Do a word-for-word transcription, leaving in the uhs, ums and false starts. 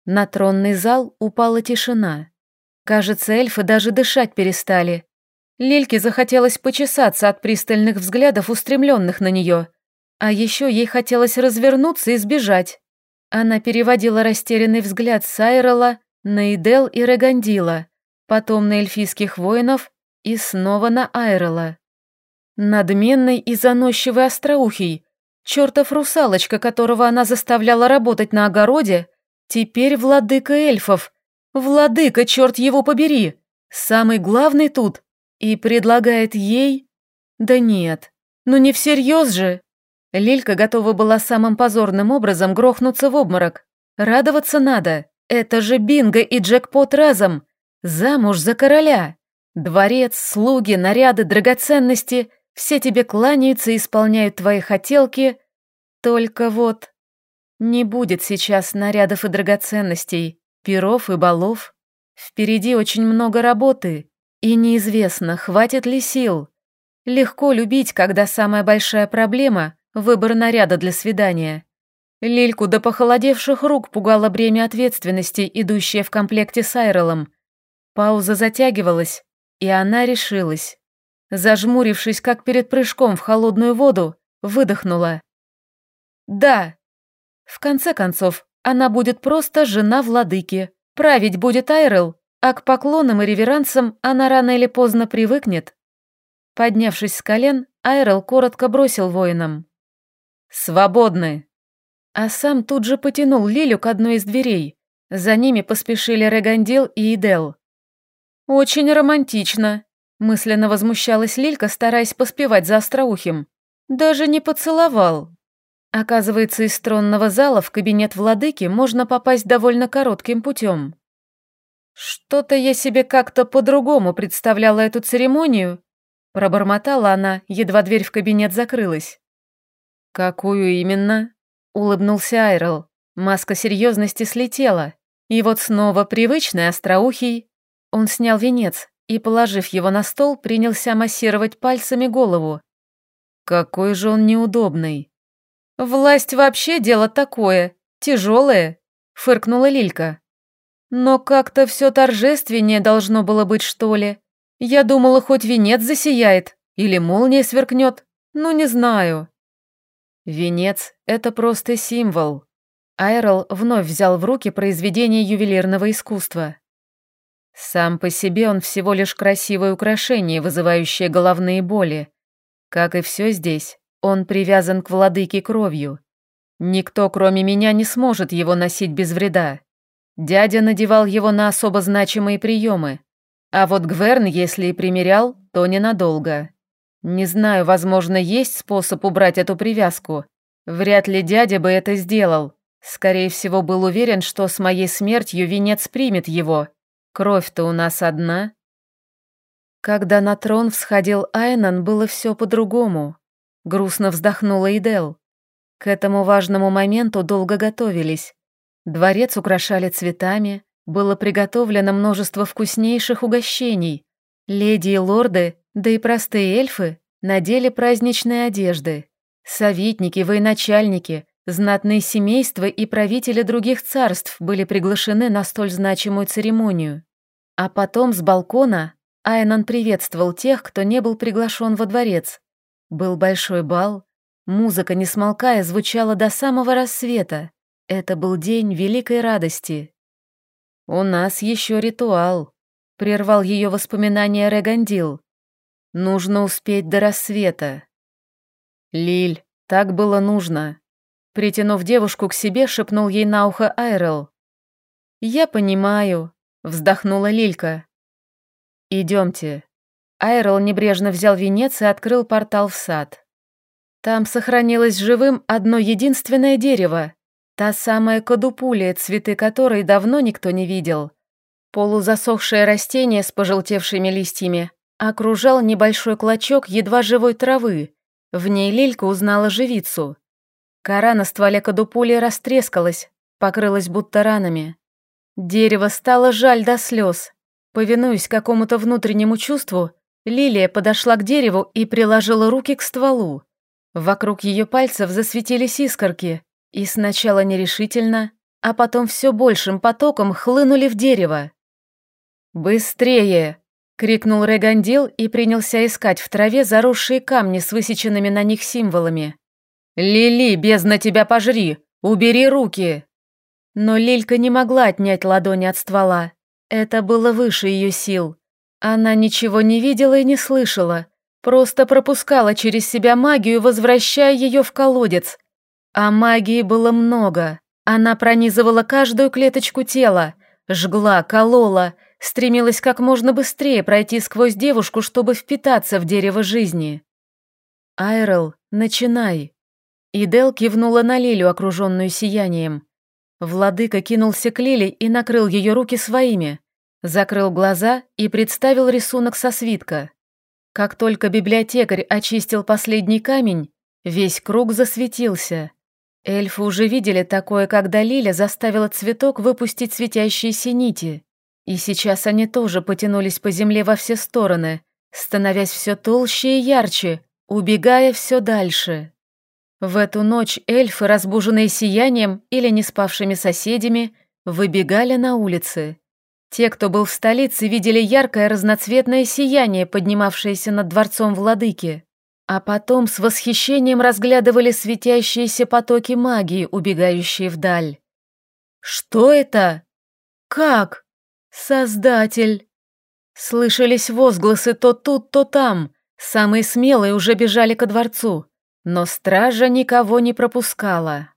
На тронный зал упала тишина. Кажется, эльфы даже дышать перестали. Лильке захотелось почесаться от пристальных взглядов, устремленных на нее. А еще ей хотелось развернуться и сбежать. Она переводила растерянный взгляд с Айрела на Идел и Регандила, потом на эльфийских воинов и снова на Айрела. Надменный и заносчивый остроухий, чертов русалочка, которого она заставляла работать на огороде, теперь владыка эльфов. Владыка, черт его побери, самый главный тут, и предлагает ей... Да нет, ну не всерьез же. Лилька готова была самым позорным образом грохнуться в обморок. Радоваться надо, это же бинго и джекпот разом. Замуж за короля. Дворец, слуги, наряды, драгоценности, все тебе кланяются и исполняют твои хотелки. Только вот... Не будет сейчас нарядов и драгоценностей, пиров и балов. Впереди очень много работы, и неизвестно, хватит ли сил. Легко любить, когда самая большая проблема — выбор наряда для свидания. Лильку до похолодевших рук пугало бремя ответственности, идущее в комплекте с Айрелом. Пауза затягивалась, и она решилась. Зажмурившись, как перед прыжком в холодную воду, выдохнула. «Да!» В конце концов, она будет просто жена владыки. Править будет Айрел, а к поклонам и реверансам она рано или поздно привыкнет. Поднявшись с колен, Айрел коротко бросил воинам: «Свободны!» А сам тут же потянул Лилю к одной из дверей. За ними поспешили Регандил и Идел. «Очень романтично», — мысленно возмущалась Лилька, стараясь поспевать за остроухим. «Даже не поцеловал». Оказывается, из тронного зала в кабинет владыки можно попасть довольно коротким путем. «Что-то я себе как-то по-другому представляла эту церемонию», пробормотала она, едва дверь в кабинет закрылась. «Какую именно?» — улыбнулся Айрел. Маска серьезности слетела, и вот снова привычный остроухий. Он снял венец и, положив его на стол, принялся массировать пальцами голову. Какой же он неудобный. «Власть вообще дело такое, тяжелое», — фыркнула Лилька. «Но как-то все торжественнее должно было быть, что ли. Я думала, хоть венец засияет или молния сверкнет, ну не знаю». Венец — это просто символ. Айрел вновь взял в руки произведение ювелирного искусства. Сам по себе он всего лишь красивое украшение, вызывающее головные боли. Как и все здесь, он привязан к владыке кровью. Никто, кроме меня, не сможет его носить без вреда. Дядя надевал его на особо значимые приемы. А вот Гверн, если и примерял, то ненадолго. Не знаю, возможно, есть способ убрать эту привязку. Вряд ли дядя бы это сделал. Скорее всего, был уверен, что с моей смертью венец примет его. Кровь-то у нас одна. Когда на трон всходил Айнан, было все по-другому. Грустно вздохнула Идел. К этому важному моменту долго готовились. Дворец украшали цветами, было приготовлено множество вкуснейших угощений. Леди и лорды, да и простые эльфы, надели праздничные одежды. Советники, военачальники, знатные семейства и правители других царств были приглашены на столь значимую церемонию. А потом с балкона Айнан приветствовал тех, кто не был приглашен во дворец. Был большой бал, музыка, не смолкая, звучала до самого рассвета. Это был день великой радости. «У нас еще ритуал», — прервал ее воспоминания Регандил. «Нужно успеть до рассвета». «Лиль, так было нужно», — притянув девушку к себе, шепнул ей на ухо Айрел. «Я понимаю», — вздохнула Лилька. «Идемте». Айрел небрежно взял венец и открыл портал в сад. Там сохранилось живым одно единственное дерево, та самая кадупулия, цветы которой давно никто не видел. Полузасохшее растение с пожелтевшими листьями окружал небольшой клочок едва живой травы. В ней Лилька узнала живицу. Кора на стволе кадупулии растрескалась, покрылась будто ранами. Дерево стало жаль до слез. Повинуясь какому-то внутреннему чувству, Лилия подошла к дереву и приложила руки к стволу. Вокруг ее пальцев засветились искорки, и сначала нерешительно, а потом все большим потоком хлынули в дерево. «Быстрее!» — крикнул Регандил и принялся искать в траве заросшие камни с высеченными на них символами. «Лили, бездна тебя пожри! Убери руки!» Но Лилька не могла отнять ладони от ствола. Это было выше ее сил. Она ничего не видела и не слышала, просто пропускала через себя магию, возвращая ее в колодец. А магии было много. Она пронизывала каждую клеточку тела, жгла, колола, стремилась как можно быстрее пройти сквозь девушку, чтобы впитаться в дерево жизни. «Айрел, начинай!» Идел кивнула на Лилю, окруженную сиянием. Владыка кинулся к Лиле и накрыл ее руки своими, закрыл глаза и представил рисунок со свитка. Как только библиотекарь очистил последний камень, весь круг засветился. Эльфы уже видели такое, когда Лиля заставила цветок выпустить светящиеся нити. И сейчас они тоже потянулись по земле во все стороны, становясь все толще и ярче, убегая все дальше. В эту ночь эльфы, разбуженные сиянием или не спавшими соседями, выбегали на улицы. Те, кто был в столице, видели яркое разноцветное сияние, поднимавшееся над дворцом владыки, а потом с восхищением разглядывали светящиеся потоки магии, убегающие вдаль. «Что это? Как? Создатель!» Слышались возгласы то тут, то там. Самые смелые уже бежали ко дворцу, но стража никого не пропускала.